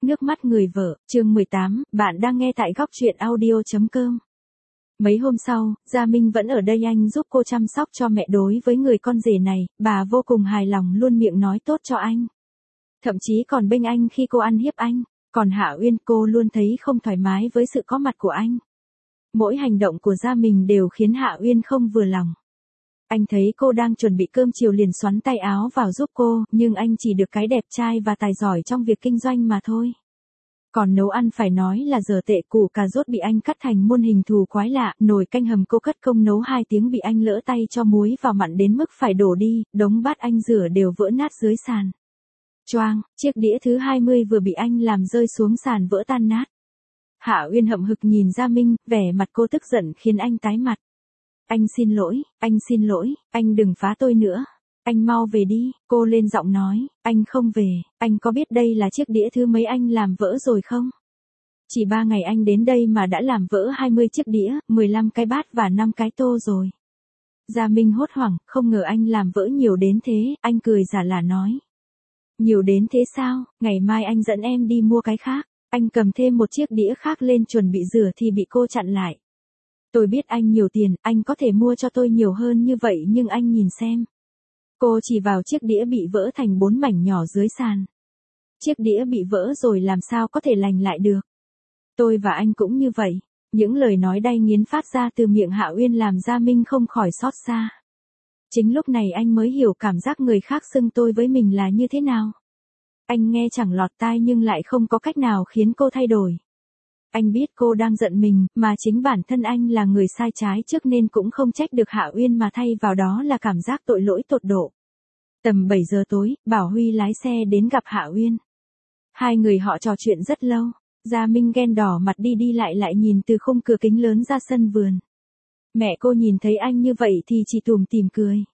Nước mắt người vợ, chương 18, bạn đang nghe tại góc truyện audio.com. Mấy hôm sau, Gia Minh vẫn ở đây, anh giúp cô chăm sóc cho mẹ. Đối với người con rể này, bà vô cùng hài lòng, luôn miệng nói tốt cho anh. Thậm chí còn bênh anh khi cô ăn hiếp anh. Còn Hạ Uyên, cô luôn thấy không thoải mái với sự có mặt của anh. Mỗi hành động của Gia Minh đều khiến Hạ Uyên không vừa lòng. Anh thấy cô đang chuẩn bị cơm chiều liền xoắn tay áo vào giúp cô, nhưng anh chỉ được cái đẹp trai và tài giỏi trong việc kinh doanh mà thôi. Còn nấu ăn phải nói là dở tệ, củ cà rốt bị anh cắt thành muôn hình thù quái lạ, nồi canh hầm cô cất công nấu 2 tiếng bị anh lỡ tay cho muối vào mặn đến mức phải đổ đi, đống bát anh rửa đều vỡ nát dưới sàn. Choang, chiếc đĩa thứ 20 vừa bị anh làm rơi xuống sàn vỡ tan nát. Hạ Uyên hậm hực nhìn Gia Minh, vẻ mặt cô tức giận khiến anh tái mặt. Anh xin lỗi, anh đừng phá tôi nữa. Anh mau về đi, cô lên giọng nói, anh không về, anh có biết đây là chiếc đĩa thứ mấy anh làm vỡ rồi không? Chỉ 3 ngày anh đến đây mà đã làm vỡ 20 chiếc đĩa, 15 cái bát và 5 cái tô rồi. Gia Minh hốt hoảng, không ngờ anh làm vỡ nhiều đến thế, anh cười giả lả nói. Nhiều đến thế sao, ngày mai anh dẫn em đi mua cái khác. Anh cầm thêm một chiếc đĩa khác lên chuẩn bị rửa thì bị cô chặn lại. Tôi biết anh nhiều tiền, anh có thể mua cho tôi nhiều hơn như vậy nhưng anh nhìn xem. Cô chỉ vào chiếc đĩa bị vỡ thành 4 mảnh nhỏ dưới sàn. Chiếc đĩa bị vỡ rồi làm sao có thể lành lại được. Tôi và anh cũng như vậy. Những lời nói đay nghiến phát ra từ miệng Hạ Uyên làm Gia Minh không khỏi xót xa. Chính lúc này anh mới hiểu cảm giác người khác xưng tôi với mình là như thế nào. Anh nghe chẳng lọt tai nhưng lại không có cách nào khiến cô thay đổi. Anh biết cô đang giận mình, mà chính bản thân anh là người sai trái trước nên cũng không trách được Hạ Uyên, mà thay vào đó là cảm giác tội lỗi tột độ. Tầm 7 giờ tối, Bảo Huy lái xe đến gặp Hạ Uyên. Hai người họ trò chuyện rất lâu. Gia Minh ghen đỏ mặt đi đi lại nhìn từ khung cửa kính lớn ra sân vườn. Mẹ cô nhìn thấy anh như vậy thì chỉ tủm tỉm cười.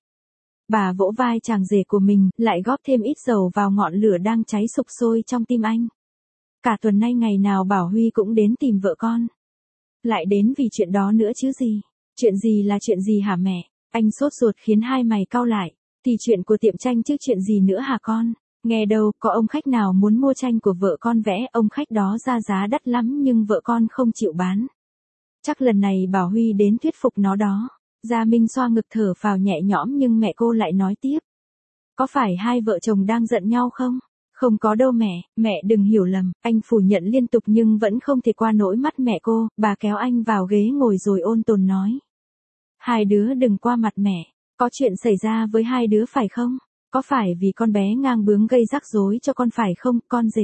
Bà vỗ vai chàng rể của mình, lại góp thêm ít dầu vào ngọn lửa đang cháy sục sôi trong tim anh. Cả tuần nay ngày nào Bảo Huy cũng đến tìm vợ con. Lại đến vì chuyện đó nữa chứ gì. Chuyện gì là chuyện gì hả mẹ? Anh sốt ruột khiến hai mày cau lại. Thì chuyện của tiệm tranh chứ chuyện gì nữa hả con? Nghe đâu, có ông khách nào muốn mua tranh của vợ con vẽ, ông khách đó ra giá đắt lắm nhưng vợ con không chịu bán. Chắc lần này Bảo Huy đến thuyết phục nó đó. Gia Minh xoa ngực thở phào nhẹ nhõm nhưng mẹ cô lại nói tiếp. Có phải hai vợ chồng đang giận nhau không? Không có đâu mẹ đừng hiểu lầm, anh phủ nhận liên tục nhưng vẫn không thể qua nỗi mắt mẹ cô, bà kéo anh vào ghế ngồi rồi ôn tồn nói. Hai đứa đừng qua mặt mẹ, có chuyện xảy ra với hai đứa phải không? Có phải vì con bé ngang bướng gây rắc rối cho con phải không, con rể?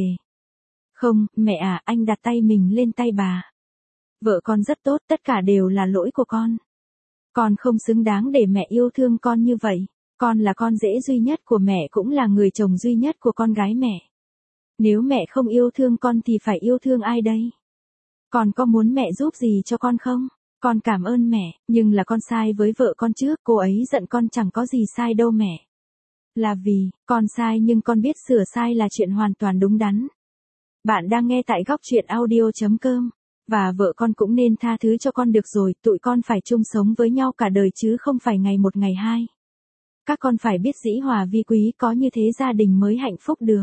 Không, mẹ à, anh đặt tay mình lên tay bà. Vợ con rất tốt, tất cả đều là lỗi của con. Con không xứng đáng để mẹ yêu thương con như vậy. Con là con rể duy nhất của mẹ, cũng là người chồng duy nhất của con gái mẹ. Nếu mẹ không yêu thương con thì phải yêu thương ai đây? Con có muốn mẹ giúp gì cho con không? Con cảm ơn mẹ, nhưng là con sai với vợ con trước, cô ấy giận con chẳng có gì sai đâu mẹ. Là vì, con sai nhưng con biết sửa sai là chuyện hoàn toàn đúng đắn. Bạn đang nghe tại góc truyện audio.com. Và vợ con cũng nên tha thứ cho con được rồi, tụi con phải chung sống với nhau cả đời chứ không phải ngày một ngày hai. Các con phải biết dĩ hòa vi quý, có như thế gia đình mới hạnh phúc được.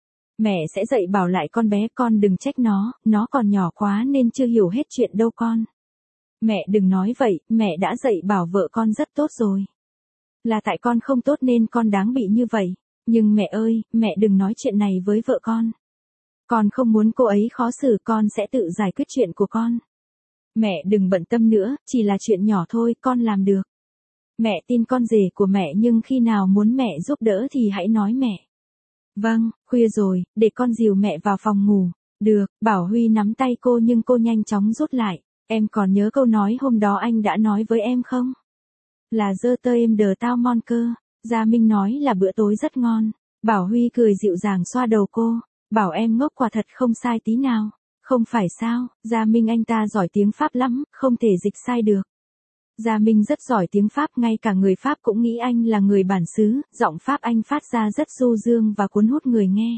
Mẹ sẽ dạy bảo lại con bé, con đừng trách nó còn nhỏ quá nên chưa hiểu hết chuyện đâu con. Mẹ đừng nói vậy, mẹ đã dạy bảo vợ con rất tốt rồi. Là tại con không tốt nên con đáng bị như vậy. Nhưng mẹ ơi, mẹ đừng nói chuyện này với vợ con. Con không muốn cô ấy khó xử, con sẽ tự giải quyết chuyện của con. Mẹ đừng bận tâm nữa, chỉ là chuyện nhỏ thôi, con làm được. Mẹ tin con rể của mẹ nhưng khi nào muốn mẹ giúp đỡ thì hãy nói mẹ. Vâng, khuya rồi, để con dìu mẹ vào phòng ngủ. Được, Bảo Huy nắm tay cô nhưng cô nhanh chóng rút lại. Em còn nhớ câu nói hôm đó anh đã nói với em không? Là dơ tơ em đờ tao mon cơ. Gia Minh nói là bữa tối rất ngon. Bảo Huy cười dịu dàng xoa đầu cô. Bảo em ngốc quả thật không sai tí nào. Không phải sao, Gia Minh anh ta giỏi tiếng Pháp lắm, không thể dịch sai được. Gia Minh rất giỏi tiếng Pháp, ngay cả người Pháp cũng nghĩ anh là người bản xứ, giọng Pháp anh phát ra rất du dương và cuốn hút người nghe.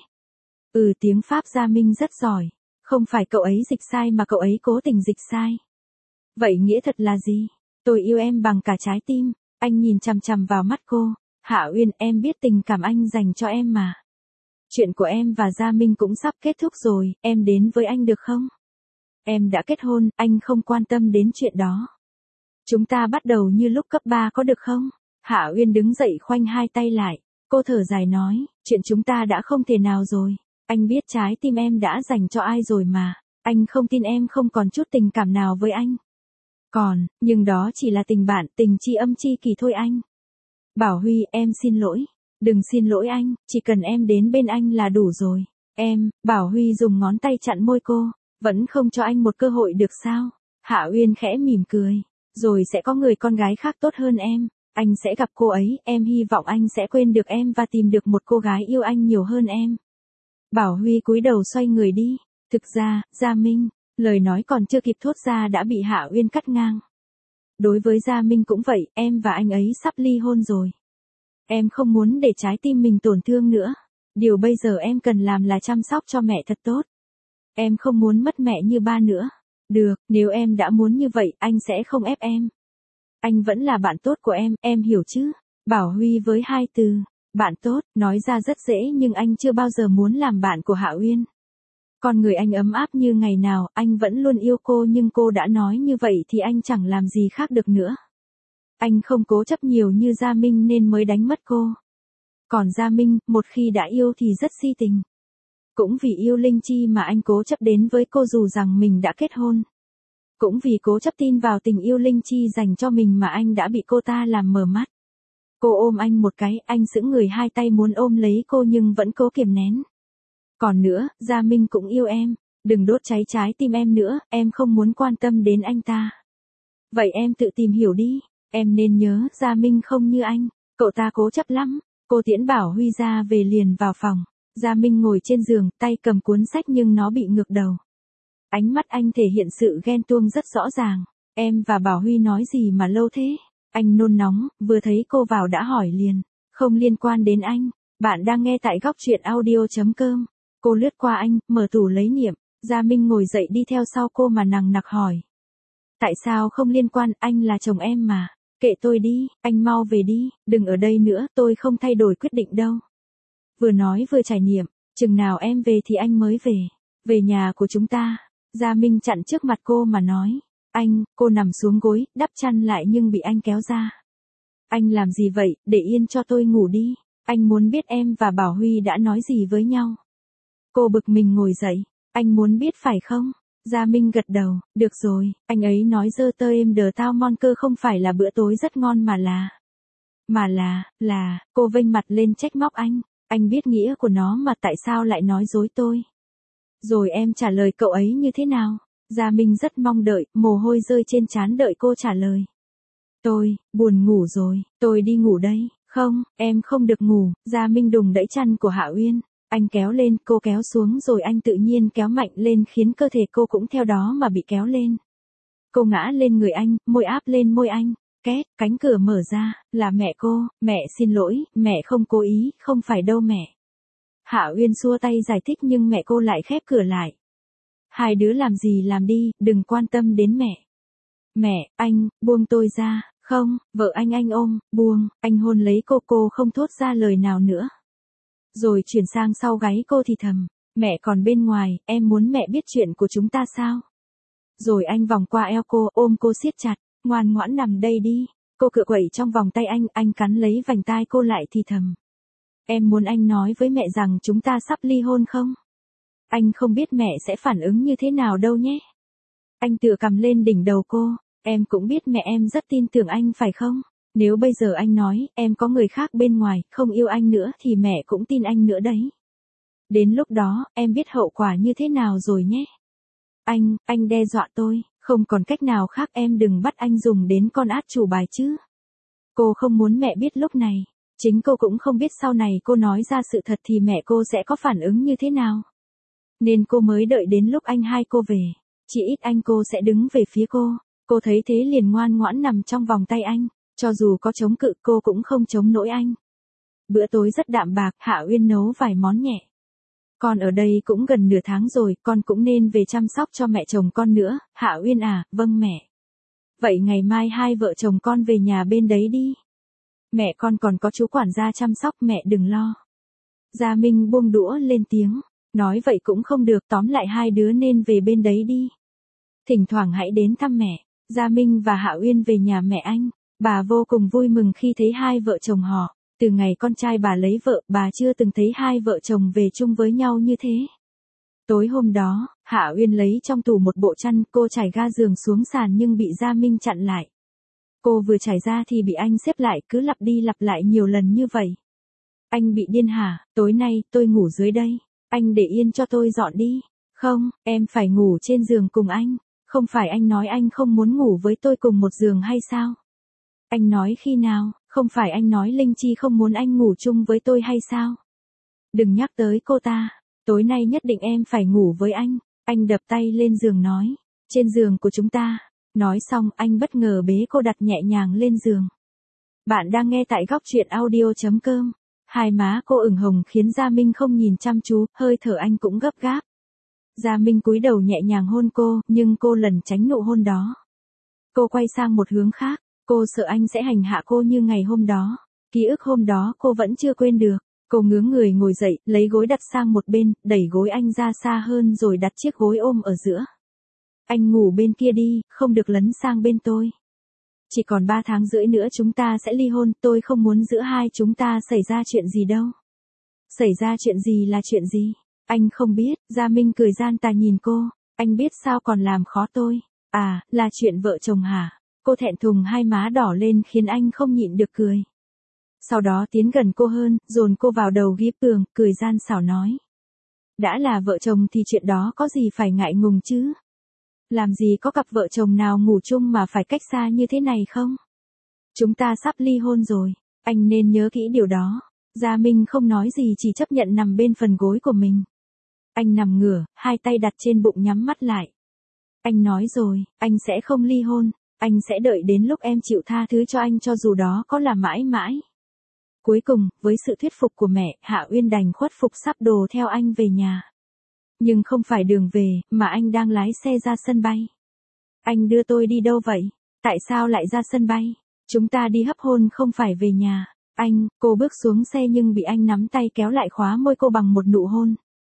Tiếng Pháp Gia Minh rất giỏi. Không phải cậu ấy dịch sai mà cậu ấy cố tình dịch sai. Vậy nghĩa thật là gì? Tôi yêu em bằng cả trái tim. Anh nhìn chằm chằm vào mắt cô. Hạ Uyên, em biết tình cảm anh dành cho em mà. Chuyện của em và Gia Minh cũng sắp kết thúc rồi, em đến với anh được không? Em đã kết hôn, anh không quan tâm đến chuyện đó. Chúng ta bắt đầu như lúc cấp 3 có được không? Hạ Uyên đứng dậy khoanh hai tay lại. Cô thở dài nói, chuyện chúng ta đã không thể nào rồi. Anh biết trái tim em đã dành cho ai rồi mà. Anh không tin em không còn chút tình cảm nào với anh. Còn, nhưng đó chỉ là tình bạn, tình tri âm tri kỷ thôi anh. Bảo Huy, em xin lỗi. Đừng xin lỗi anh, chỉ cần em đến bên anh là đủ rồi. Em, Bảo Huy dùng ngón tay chặn môi cô. Vẫn không cho anh một cơ hội được sao? Hạ Uyên khẽ mỉm cười. Rồi sẽ có người con gái khác tốt hơn em. Anh sẽ gặp cô ấy, em hy vọng anh sẽ quên được em và tìm được một cô gái yêu anh nhiều hơn em. Bảo Huy cúi đầu xoay người đi. Thực ra, Gia Minh, lời nói còn chưa kịp thốt ra đã bị Hạ Uyên cắt ngang. Đối với Gia Minh cũng vậy, em và anh ấy sắp ly hôn rồi. Em không muốn để trái tim mình tổn thương nữa. Điều bây giờ em cần làm là chăm sóc cho mẹ thật tốt. Em không muốn mất mẹ như ba nữa. Được, nếu em đã muốn như vậy, anh sẽ không ép em. Anh vẫn là bạn tốt của em hiểu chứ? Bảo Huy với hai từ, bạn tốt, nói ra rất dễ nhưng anh chưa bao giờ muốn làm bạn của Hạ Uyên. Con người anh ấm áp như ngày nào, anh vẫn luôn yêu cô nhưng cô đã nói như vậy thì anh chẳng làm gì khác được nữa. Anh không cố chấp nhiều như Gia Minh nên mới đánh mất cô. Còn Gia Minh, một khi đã yêu thì rất si tình. Cũng vì yêu Linh Chi mà anh cố chấp đến với cô dù rằng mình đã kết hôn. Cũng vì cố chấp tin vào tình yêu Linh Chi dành cho mình mà anh đã bị cô ta làm mờ mắt. Cô ôm anh một cái, anh sững người hai tay muốn ôm lấy cô nhưng vẫn cố kiềm nén. Còn nữa, Gia Minh cũng yêu em, đừng đốt cháy trái tim em nữa, em không muốn quan tâm đến anh ta. Vậy em tự tìm hiểu đi, em nên nhớ Gia Minh không như anh, cậu ta cố chấp lắm. Cô tiễn Bảo Huy ra về liền vào phòng. Gia Minh ngồi trên giường, tay cầm cuốn sách nhưng nó bị ngược đầu. Ánh mắt anh thể hiện sự ghen tuông rất rõ ràng. Em và Bảo Huy nói gì mà lâu thế? Anh nôn nóng, vừa thấy cô vào đã hỏi liền. Không liên quan đến anh. Bạn đang nghe tại góc truyện audio.com. Cô lướt qua anh, mở tủ lấy niệm. Gia Minh ngồi dậy đi theo sau cô mà nằng nặc hỏi. Tại sao không liên quan, anh là chồng em mà. Kệ tôi đi, anh mau về đi, đừng ở đây nữa, tôi không thay đổi quyết định đâu. Vừa nói vừa trải niệm, chừng nào em về thì anh mới về. Về nhà của chúng ta. Gia Minh chặn trước mặt cô mà nói. Anh, cô nằm xuống gối, đắp chăn lại nhưng bị anh kéo ra. Anh làm gì vậy, để yên cho tôi ngủ đi. Anh muốn biết em và Bảo Huy đã nói gì với nhau. Cô bực mình ngồi dậy. Anh muốn biết phải không? Gia Minh gật đầu, được rồi, anh ấy nói dơ tơ êm đờ tao mon cơ không phải là bữa tối rất ngon mà là, cô vênh mặt lên trách móc anh biết nghĩa của nó mà tại sao lại nói dối tôi. Rồi em trả lời cậu ấy như thế nào? Gia Minh rất mong đợi, mồ hôi rơi trên trán đợi cô trả lời. Tôi, buồn ngủ rồi, tôi đi ngủ đây. Không, em không được ngủ. Gia Minh đùng đẩy chăn của Hạ Uyên. Anh kéo lên, cô kéo xuống rồi anh tự nhiên kéo mạnh lên khiến cơ thể cô cũng theo đó mà bị kéo lên. Cô ngã lên người anh, môi áp lên môi anh. Két, cánh cửa mở ra, là mẹ cô. Mẹ xin lỗi, mẹ không cố ý, không phải đâu mẹ. Hạ Uyên xua tay giải thích nhưng mẹ cô lại khép cửa lại. Hai đứa làm gì làm đi, đừng quan tâm đến mẹ. Mẹ, anh, buông tôi ra. Không, vợ anh ôm, buông, anh hôn lấy cô không thốt ra lời nào nữa. Rồi chuyển sang sau gáy cô thì thầm, mẹ còn bên ngoài, em muốn mẹ biết chuyện của chúng ta sao? Rồi anh vòng qua eo cô, ôm cô siết chặt, ngoan ngoãn nằm đây đi. Cô cựa quẩy trong vòng tay anh cắn lấy vành tai cô lại thì thầm. Em muốn anh nói với mẹ rằng chúng ta sắp ly hôn không? Anh không biết mẹ sẽ phản ứng như thế nào đâu nhé. Anh tựa cằm lên đỉnh đầu cô, em cũng biết mẹ em rất tin tưởng anh phải không? Nếu bây giờ anh nói, em có người khác bên ngoài, không yêu anh nữa thì mẹ cũng tin anh nữa đấy. Đến lúc đó, em biết hậu quả như thế nào rồi nhé. Anh đe dọa tôi, không còn cách nào khác em đừng bắt anh dùng đến con át chủ bài chứ. Cô không muốn mẹ biết lúc này, chính cô cũng không biết sau này cô nói ra sự thật thì mẹ cô sẽ có phản ứng như thế nào. Nên cô mới đợi đến lúc anh hai cô về, chỉ ít anh cô sẽ đứng về phía cô thấy thế liền ngoan ngoãn nằm trong vòng tay anh. Cho dù có chống cự cô cũng không chống nổi anh. Bữa tối rất đạm bạc, Hạ Uyên nấu vài món nhẹ. Con ở đây cũng gần nửa tháng rồi, con cũng nên về chăm sóc cho mẹ chồng con nữa. Hạ Uyên à, vâng mẹ. Vậy ngày mai hai vợ chồng con về nhà bên đấy đi. Mẹ con còn có chú quản gia chăm sóc, mẹ đừng lo. Gia Minh buông đũa lên tiếng. Nói vậy cũng không được, tóm lại hai đứa nên về bên đấy đi. Thỉnh thoảng hãy đến thăm mẹ. Gia Minh và Hạ Uyên về nhà mẹ anh. Bà vô cùng vui mừng khi thấy hai vợ chồng họ. Từ ngày con trai bà lấy vợ, bà chưa từng thấy hai vợ chồng về chung với nhau như thế. Tối hôm đó, Hạ Uyên lấy trong tủ một bộ chăn, cô trải ga giường xuống sàn nhưng bị Gia Minh chặn lại. Cô vừa trải ra thì bị anh xếp lại, cứ lặp đi lặp lại nhiều lần như vậy. Anh bị điên hả? Tối nay, tôi ngủ dưới đây. Anh để yên cho tôi dọn đi. Không, em phải ngủ trên giường cùng anh. Không phải anh nói anh không muốn ngủ với tôi cùng một giường hay sao? Anh nói khi nào? Không phải anh nói Linh Chi không muốn anh ngủ chung với tôi hay sao? Đừng nhắc tới cô ta. Tối nay nhất định em phải ngủ với anh. Anh đập tay lên giường nói. Trên giường của chúng ta. Nói xong anh bất ngờ bế cô đặt nhẹ nhàng lên giường. Bạn đang nghe tại góc truyện audio.com. Hai má cô ửng hồng khiến Gia Minh không nhìn chăm chú, hơi thở anh cũng gấp gáp. Gia Minh cúi đầu nhẹ nhàng hôn cô, nhưng cô lẩn tránh nụ hôn đó. Cô quay sang một hướng khác, cô sợ anh sẽ hành hạ cô như ngày hôm đó. Ký ức hôm đó cô vẫn chưa quên được. Cô ngướng người ngồi dậy, lấy gối đặt sang một bên, đẩy gối anh ra xa hơn rồi đặt chiếc gối ôm ở giữa. Anh ngủ bên kia đi, không được lấn sang bên tôi. Chỉ còn 3 tháng rưỡi nữa chúng ta sẽ ly hôn, tôi không muốn giữa hai chúng ta xảy ra chuyện gì đâu. Xảy ra chuyện gì là chuyện gì? Anh không biết, Gia Minh cười gian tà nhìn cô, anh biết sao còn làm khó tôi. À, là chuyện vợ chồng hả? Cô thẹn thùng hai má đỏ lên khiến anh không nhịn được cười. Sau đó tiến gần cô hơn, dồn cô vào đầu ghế tường, cười gian xảo nói. Đã là vợ chồng thì chuyện đó có gì phải ngại ngùng chứ? Làm gì có cặp vợ chồng nào ngủ chung mà phải cách xa như thế này không? Chúng ta sắp ly hôn rồi, anh nên nhớ kỹ điều đó. Gia Minh không nói gì chỉ chấp nhận nằm bên phần gối của mình. Anh nằm ngửa, hai tay đặt trên bụng nhắm mắt lại. Anh nói rồi, anh sẽ không ly hôn, anh sẽ đợi đến lúc em chịu tha thứ cho anh cho dù đó có là mãi mãi. Cuối cùng, với sự thuyết phục của mẹ, Hạ Uyên đành khuất phục sắp đồ theo anh về nhà. Nhưng không phải đường về, mà anh đang lái xe ra sân bay. Anh đưa tôi đi đâu vậy? Tại sao lại ra sân bay? Chúng ta đi hấp hôn không phải về nhà. Anh, cô bước xuống xe nhưng bị anh nắm tay kéo lại khóa môi cô bằng một nụ hôn.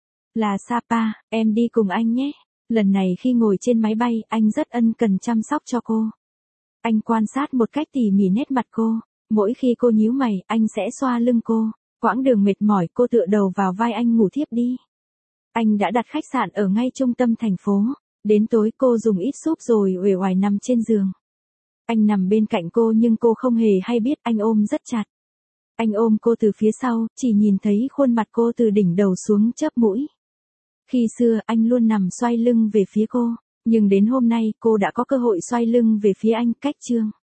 Là Sapa, em đi cùng anh nhé. Lần này khi ngồi trên máy bay, anh rất ân cần chăm sóc cho cô. Anh quan sát một cách tỉ mỉ nét mặt cô. Mỗi khi cô nhíu mày, anh sẽ xoa lưng cô. Quãng đường mệt mỏi, cô tựa đầu vào vai anh ngủ thiếp đi. Anh đã đặt khách sạn ở ngay trung tâm thành phố. Đến tối cô dùng ít súp rồi uể oải nằm trên giường. Anh nằm bên cạnh cô nhưng cô không hề hay biết, anh ôm rất chặt. Anh ôm cô từ phía sau, chỉ nhìn thấy khuôn mặt cô từ đỉnh đầu xuống chớp mũi. Khi xưa anh luôn nằm xoay lưng về phía cô, nhưng đến hôm nay cô đã có cơ hội xoay lưng về phía anh. Cách chương